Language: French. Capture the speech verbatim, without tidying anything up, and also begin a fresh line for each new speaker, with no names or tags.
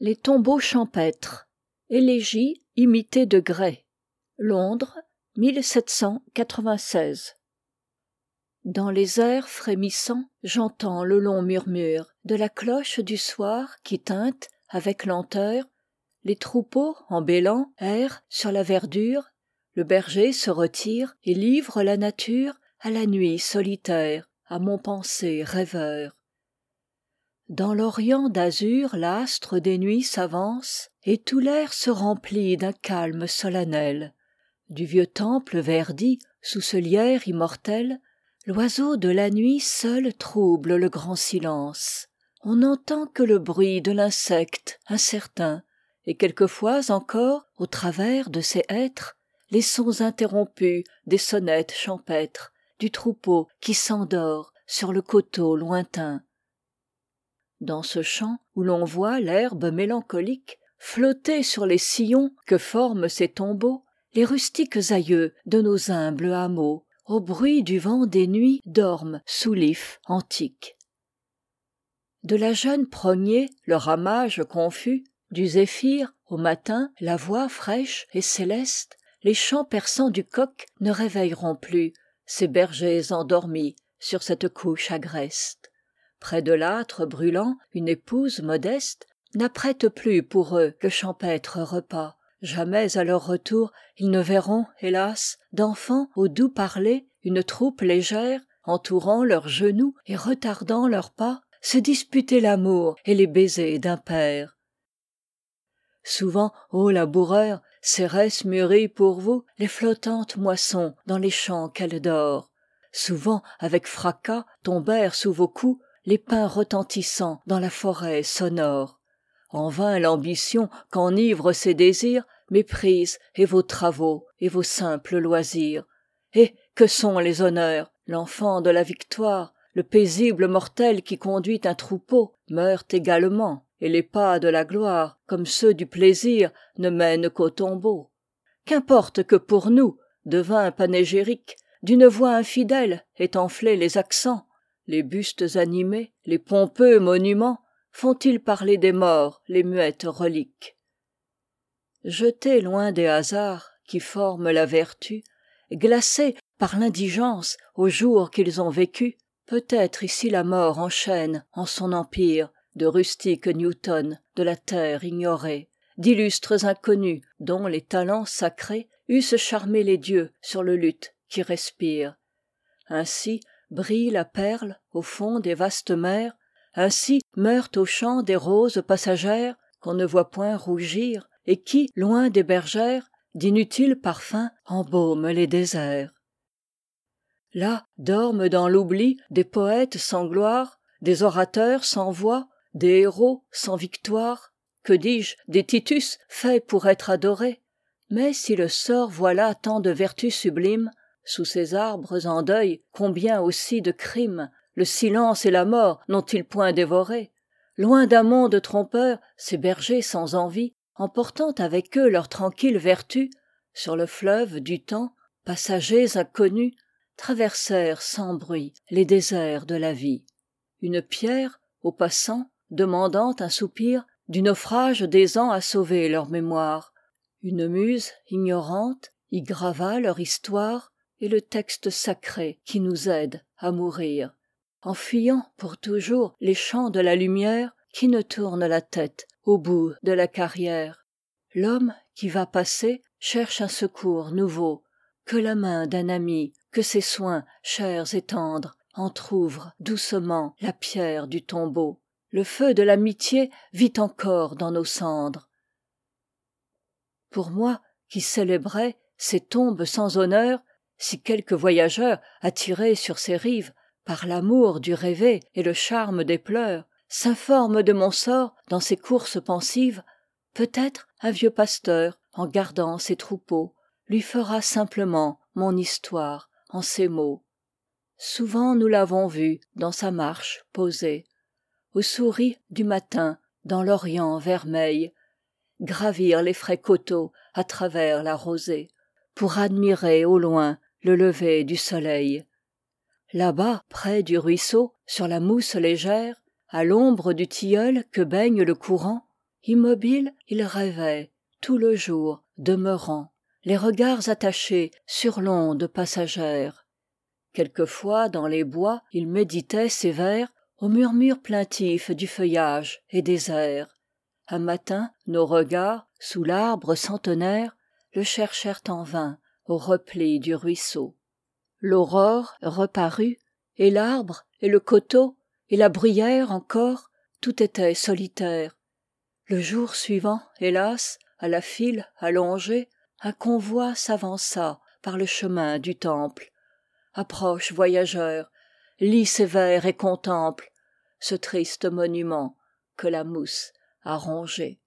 Les tombeaux champêtres. Élégie imitée de Gray. Londres, mille sept cent quatre-vingt-seize. Dans les airs frémissants, j'entends le long murmure de la cloche du soir qui tinte, avec lenteur. Les troupeaux, en bêlant, errent sur la verdure. Le berger se retire et livre la nature à la nuit solitaire, à mon penser rêveur. Dans l'orient d'azur l'astre des nuits s'avance, et tout l'air se remplit d'un calme solennel. Du vieux temple verdi, sous ce lierre immortel, l'oiseau de la nuit seul trouble le grand silence. On n'entend que le bruit de l'insecte incertain, et quelquefois encore, au travers de ces hêtres, les sons interrompus des sonnettes champêtres, du troupeau qui s'endort sur le coteau lointain. Dans ce champ où l'on voit l'herbe mélancolique flotter sur les sillons que forment ces tombeaux, les rustiques aïeux de nos humbles hameaux, au bruit du vent des nuits, dorment sous l'if antique. De la jeune prognée, le ramage confus, du zéphyr, au matin, la voix fraîche et céleste, les chants perçants du coq ne réveilleront plus ces bergers endormis sur cette couche agreste. Près de l'âtre brûlant, une épouse modeste n'apprête plus pour eux le champêtre repas. Jamais à leur retour ils ne verront, hélas, d'enfants au doux parler, une troupe légère, entourant leurs genoux et retardant leurs pas, se disputer l'amour et les baisers d'un père. Souvent, ô laboureurs, Cérès mûrit pour vous les flottantes moissons dans les champs qu'elle dore. Souvent, avec fracas, tombèrent sous vos coups les pins retentissants dans la forêt sonore. En vain l'ambition qu'enivrent ses désirs méprise et vos travaux et vos simples loisirs. Et que sont les honneurs? L'enfant de la victoire, le paisible mortel qui conduit un troupeau, meurt également, et les pas de la gloire, comme ceux du plaisir, ne mènent qu'au tombeau. Qu'importe que pour nous, devint panégyrique, d'une voix infidèle aient enflé les accents, les bustes animés, les pompeux monuments, font-ils parler des morts les muettes reliques? Jetés loin des hasards qui forment la vertu, glacés par l'indigence aux jours qu'ils ont vécus, peut-être ici la mort enchaîne en son empire de rustiques Newton de la terre ignorée, d'illustres inconnus dont les talents sacrés eussent charmé les dieux sur le luth qui respire. Ainsi brille la perle au fond des vastes mers, ainsi meurt au champ des roses passagères qu'on ne voit point rougir et qui, loin des bergères, d'inutiles parfums embaument les déserts. Là dorment dans l'oubli des poètes sans gloire, des orateurs sans voix, des héros sans victoire, que dis-je, des Titus faits pour être adorés. Mais si le sort voit là tant de vertus sublimes, sous ces arbres en deuil, combien aussi de crimes le silence et la mort n'ont-ils point dévoré? Loin d'un monde trompeur, ces bergers sans envie, emportant avec eux leur tranquille vertu, sur le fleuve du temps, passagers inconnus, traversèrent sans bruit les déserts de la vie. Une pierre, aux passants, demandant un soupir, du naufrage des ans a sauvé leur mémoire. Une muse, ignorante, y grava leur histoire, et le texte sacré qui nous aide à mourir. En fuyant pour toujours les champs de la lumière, qui ne tourne la tête au bout de la carrière? L'homme qui va passer cherche un secours nouveau, que la main d'un ami, que ses soins chers et tendres entr'ouvrent doucement la pierre du tombeau. Le feu de l'amitié vit encore dans nos cendres. Pour moi, qui célébrais ces tombes sans honneur, si quelque voyageur, attiré sur ces rives par l'amour du rêvé et le charme des pleurs, s'informe de mon sort dans ses courses pensives, peut-être un vieux pasteur, en gardant ses troupeaux, lui fera simplement mon histoire en ces mots. Souvent nous l'avons vu dans sa marche posée, aux souris du matin dans l'orient vermeil, gravir les frais coteaux à travers la rosée, pour admirer au loin le lever du soleil. Là-bas, près du ruisseau, sur la mousse légère, à l'ombre du tilleul que baigne le courant, immobile il rêvait tout le jour demeurant les regards attachés sur l'onde passagère quelquefois dans les bois il méditait ces vers au murmure plaintif du feuillage et des airs un matin nos regards sous l'arbre centenaire le cherchèrent en vain au repli du ruisseau l'aurore reparut et l'arbre et le coteau et la bruyère encore tout était solitaire le jour suivant hélas à la file allongée un convoi s'avança par le chemin du temple approche voyageur lis ces vers et contemple ce triste monument que la mousse a rongé